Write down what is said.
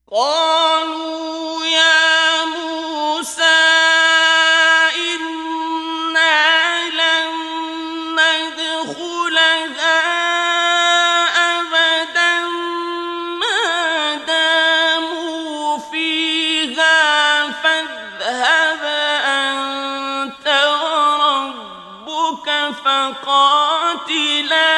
قالوا يا موسى إنا لن ندخلها أبدا ما داموا فيها فاذهب أنت وربك فقاتلا